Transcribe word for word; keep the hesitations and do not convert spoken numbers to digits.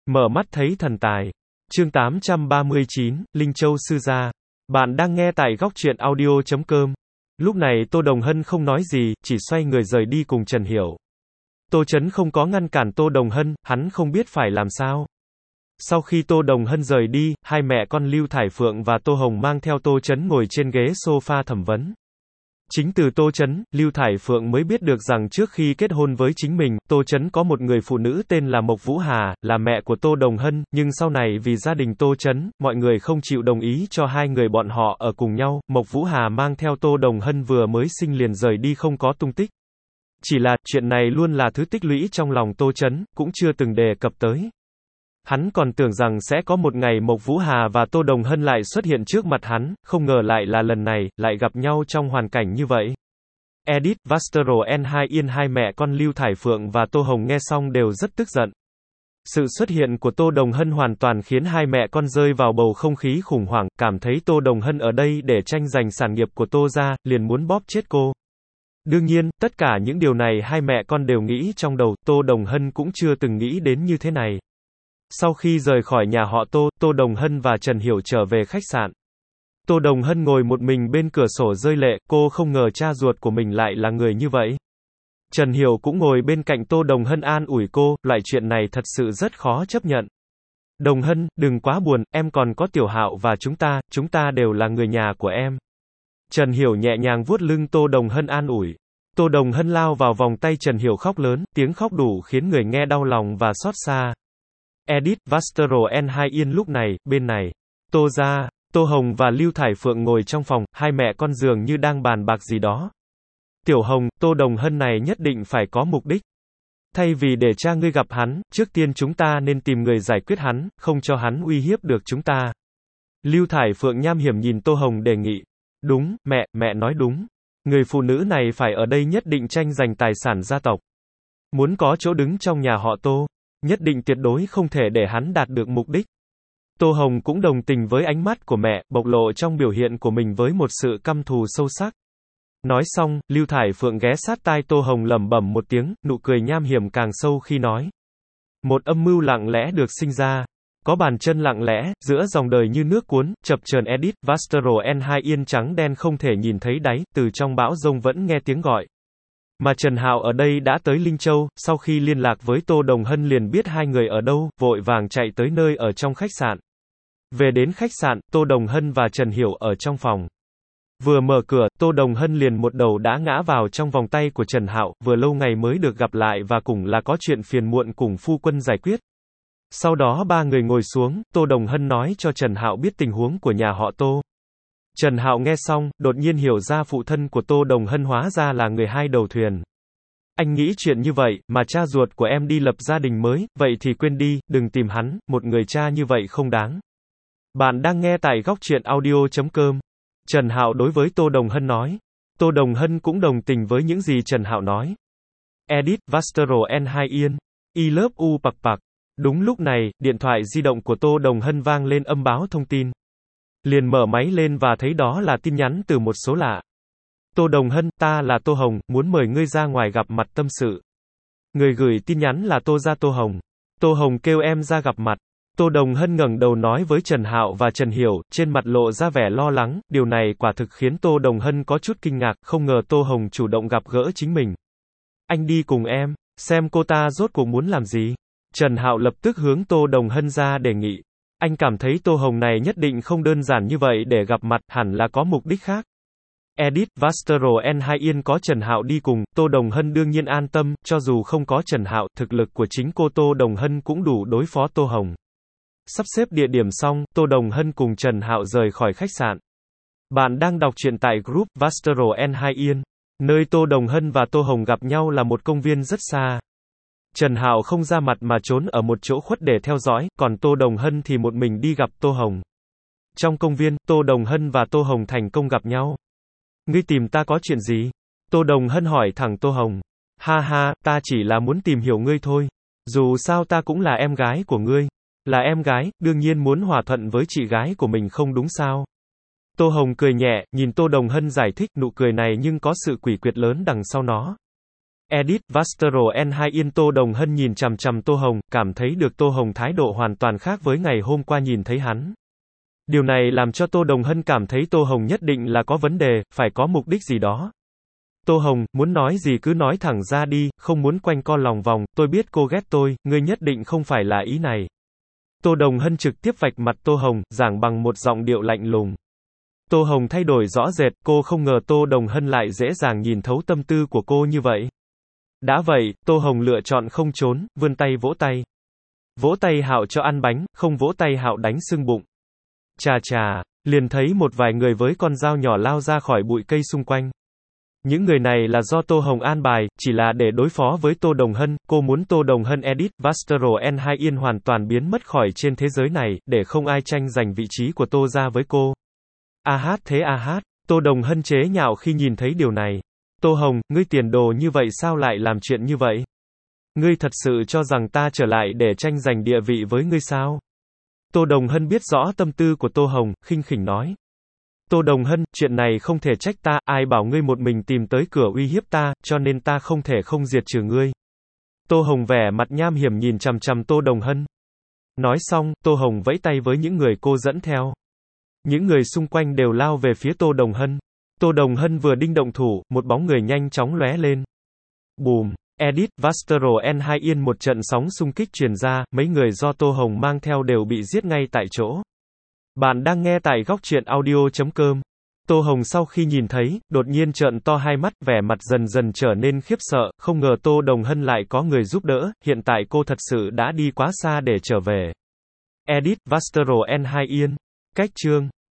Mở mắt thấy thần tài. Chương tám trăm ba mươi chín, Linh Châu Sư Gia. Bạn đang nghe tại góc truyện audio chấm com. Lúc này Tô Đồng Hân không nói gì, chỉ xoay người rời đi cùng Trần Hiểu. Tô Chấn không có ngăn cản Tô Đồng Hân, hắn không biết phải làm sao. Sau khi Tô Đồng Hân rời đi, hai mẹ con Lưu Thải Phượng và Tô Hồng mang theo Tô Chấn ngồi trên ghế sofa thẩm vấn. Chính từ Tô Chấn, Lưu Thải Phượng mới biết được rằng trước khi kết hôn với chính mình, Tô Chấn có một người phụ nữ tên là Mộc Vũ Hà, là mẹ của Tô Đồng Hân, nhưng sau này vì gia đình Tô Chấn, mọi người không chịu đồng ý cho hai người bọn họ ở cùng nhau, Mộc Vũ Hà mang theo Tô Đồng Hân vừa mới sinh liền rời đi không có tung tích. Chỉ là, chuyện này luôn là thứ tích lũy trong lòng Tô Chấn, cũng chưa từng đề cập tới. Hắn còn tưởng rằng sẽ có một ngày Mộc Vũ Hà và Tô Đồng Hân lại xuất hiện trước mặt hắn, không ngờ lại là lần này, lại gặp nhau trong hoàn cảnh như vậy. Edit, Vastro and hai Yên hai mẹ con Lưu Thải Phượng và Tô Hồng nghe xong đều rất tức giận. Sự xuất hiện của Tô Đồng Hân hoàn toàn khiến hai mẹ con rơi vào bầu không khí khủng hoảng, cảm thấy Tô Đồng Hân ở đây để tranh giành sản nghiệp của Tô gia, liền muốn bóp chết cô. Đương nhiên, tất cả những điều này hai mẹ con đều nghĩ trong đầu, Tô Đồng Hân cũng chưa từng nghĩ đến như thế này. Sau khi rời khỏi nhà họ Tô, Tô Đồng Hân và Trần Hiểu trở về khách sạn. Tô Đồng Hân ngồi một mình bên cửa sổ rơi lệ, cô không ngờ cha ruột của mình lại là người như vậy. Trần Hiểu cũng ngồi bên cạnh Tô Đồng Hân an ủi cô, loại chuyện này thật sự rất khó chấp nhận. Đồng Hân, đừng quá buồn, em còn có Tiểu Hạo và chúng ta, chúng ta đều là người nhà của em. Trần Hiểu nhẹ nhàng vuốt lưng Tô Đồng Hân an ủi. Tô Đồng Hân lao vào vòng tay Trần Hiểu khóc lớn, tiếng khóc đủ khiến người nghe đau lòng và xót xa. Edit, Vastro and hai Yên lúc này, bên này. Tô gia, Tô Hồng và Lưu Thải Phượng ngồi trong phòng, hai mẹ con dường như đang bàn bạc gì đó. Tiểu Hồng, Tô Đồng Hân này nhất định phải có mục đích. Thay vì để cha ngươi gặp hắn, trước tiên chúng ta nên tìm người giải quyết hắn, không cho hắn uy hiếp được chúng ta. Lưu Thải Phượng nham hiểm nhìn Tô Hồng đề nghị. Đúng, mẹ, mẹ nói đúng. Người phụ nữ này phải ở đây nhất định tranh giành tài sản gia tộc. Muốn có chỗ đứng trong nhà họ Tô. Nhất định tuyệt đối không thể để hắn đạt được mục đích. Tô Hồng cũng đồng tình với ánh mắt của mẹ, bộc lộ trong biểu hiện của mình với một sự căm thù sâu sắc. Nói xong, Lưu Thải Phượng ghé sát tai Tô Hồng lẩm bẩm một tiếng, nụ cười nham hiểm càng sâu khi nói. Một âm mưu lặng lẽ được sinh ra. Có bàn chân lặng lẽ, giữa dòng đời như nước cuốn, chập chờn Edit, Vastro and hai Yên trắng đen không thể nhìn thấy đáy, từ trong bão rông vẫn nghe tiếng gọi. Mà Trần Hạo ở đây đã tới Linh Châu, sau khi liên lạc với Tô Đồng Hân liền biết hai người ở đâu, vội vàng chạy tới nơi ở trong khách sạn. Về đến khách sạn, Tô Đồng Hân và Trần Hiểu ở trong phòng. Vừa mở cửa, Tô Đồng Hân liền một đầu đã ngã vào trong vòng tay của Trần Hạo, vừa lâu ngày mới được gặp lại và cùng là có chuyện phiền muộn cùng phu quân giải quyết. Sau đó ba người ngồi xuống, Tô Đồng Hân nói cho Trần Hạo biết tình huống của nhà họ Tô. Trần Hạo nghe xong, đột nhiên hiểu ra phụ thân của Tô Đồng Hân hóa ra là người hai đầu thuyền. Anh nghĩ chuyện như vậy, mà cha ruột của em đi lập gia đình mới, vậy thì quên đi, đừng tìm hắn, một người cha như vậy không đáng. Bạn đang nghe tại góc truyện audio chấm com. Trần Hạo đối với Tô Đồng Hân nói. Tô Đồng Hân cũng đồng tình với những gì Trần Hạo nói. Edit, Vastro and hai Yên. I love u pặc pặc. Đúng lúc này, điện thoại di động của Tô Đồng Hân vang lên âm báo thông tin. Liền mở máy lên và thấy đó là tin nhắn từ một số lạ. Tô Đồng Hân, ta là Tô Hồng, muốn mời ngươi ra ngoài gặp mặt tâm sự. Người gửi tin nhắn là Tô gia Tô Hồng. Tô Hồng kêu em ra gặp mặt. Tô Đồng Hân ngẩng đầu nói với Trần Hạo và Trần Hiểu, trên mặt lộ ra vẻ lo lắng, điều này quả thực khiến Tô Đồng Hân có chút kinh ngạc, không ngờ Tô Hồng chủ động gặp gỡ chính mình. Anh đi cùng em, xem cô ta rốt cuộc muốn làm gì. Trần Hạo lập tức hướng Tô Đồng Hân ra đề nghị. Anh cảm thấy Tô Hồng này nhất định không đơn giản như vậy để gặp mặt, hẳn là có mục đích khác. Edit, Vastro and hai Yên có Trần Hạo đi cùng, Tô Đồng Hân đương nhiên an tâm, cho dù không có Trần Hạo, thực lực của chính cô Tô Đồng Hân cũng đủ đối phó Tô Hồng. Sắp xếp địa điểm xong, Tô Đồng Hân cùng Trần Hạo rời khỏi khách sạn. Bạn đang đọc truyện tại group Vastro and hai Yên. Nơi Tô Đồng Hân và Tô Hồng gặp nhau là một công viên rất xa. Trần Hạo không ra mặt mà trốn ở một chỗ khuất để theo dõi, còn Tô Đồng Hân thì một mình đi gặp Tô Hồng. Trong công viên, Tô Đồng Hân và Tô Hồng thành công gặp nhau. Ngươi tìm ta có chuyện gì? Tô Đồng Hân hỏi thẳng Tô Hồng. Ha ha, ta chỉ là muốn tìm hiểu ngươi thôi. Dù sao ta cũng là em gái của ngươi. Là em gái, đương nhiên muốn hòa thuận với chị gái của mình không đúng sao? Tô Hồng cười nhẹ, nhìn Tô Đồng Hân giải thích, nụ cười này nhưng có sự quỷ quyệt lớn đằng sau nó. Edit, Vastro N hai Yên Tô Đồng Hân nhìn chằm chằm Tô Hồng, cảm thấy được Tô Hồng thái độ hoàn toàn khác với ngày hôm qua nhìn thấy hắn. Điều này làm cho Tô Đồng Hân cảm thấy Tô Hồng nhất định là có vấn đề, phải có mục đích gì đó. Tô Hồng, muốn nói gì cứ nói thẳng ra đi, không muốn quanh co lòng vòng, tôi biết cô ghét tôi, ngươi nhất định không phải là ý này. Tô Đồng Hân trực tiếp vạch mặt Tô Hồng, giảng bằng một giọng điệu lạnh lùng. Tô Hồng thay đổi rõ rệt, cô không ngờ Tô Đồng Hân lại dễ dàng nhìn thấu tâm tư của cô như vậy. Đã vậy, Tô Hồng lựa chọn không trốn, vươn tay vỗ tay. Vỗ tay Hạo cho ăn bánh, không vỗ tay Hạo đánh sưng bụng. Chà chà, liền thấy một vài người với con dao nhỏ lao ra khỏi bụi cây xung quanh. Những người này là do Tô Hồng an bài, chỉ là để đối phó với Tô Đồng Hân, cô muốn Tô Đồng Hân Edit, Vastro N hai Yên hoàn toàn biến mất khỏi trên thế giới này, để không ai tranh giành vị trí của Tô ra với cô. A hát thế a hát, Tô Đồng Hân chế nhạo khi nhìn thấy điều này. Tô Hồng, ngươi tiền đồ như vậy sao lại làm chuyện như vậy? Ngươi thật sự cho rằng ta trở lại để tranh giành địa vị với ngươi sao? Tô Đồng Hân biết rõ tâm tư của Tô Hồng, khinh khỉnh nói. Tô Đồng Hân, chuyện này không thể trách ta, ai bảo ngươi một mình tìm tới cửa uy hiếp ta, cho nên ta không thể không diệt trừ ngươi. Tô Hồng vẻ mặt nham hiểm nhìn chằm chằm Tô Đồng Hân. Nói xong, Tô Hồng vẫy tay với những người cô dẫn theo. Những người xung quanh đều lao về phía Tô Đồng Hân. Tô Đồng Hân vừa định động thủ, một bóng người nhanh chóng lóe lên. Bùm, Edit, Vastro N hai Yên một trận sóng xung kích truyền ra, mấy người do Tô Hồng mang theo đều bị giết ngay tại chỗ. Bạn đang nghe tại góc truyện audio chấm com. Tô Hồng sau khi nhìn thấy, đột nhiên trợn to hai mắt, vẻ mặt dần dần trở nên khiếp sợ, không ngờ Tô Đồng Hân lại có người giúp đỡ, hiện tại cô thật sự đã đi quá xa để trở về. Edit, Vastro N hai Yên. Cách chương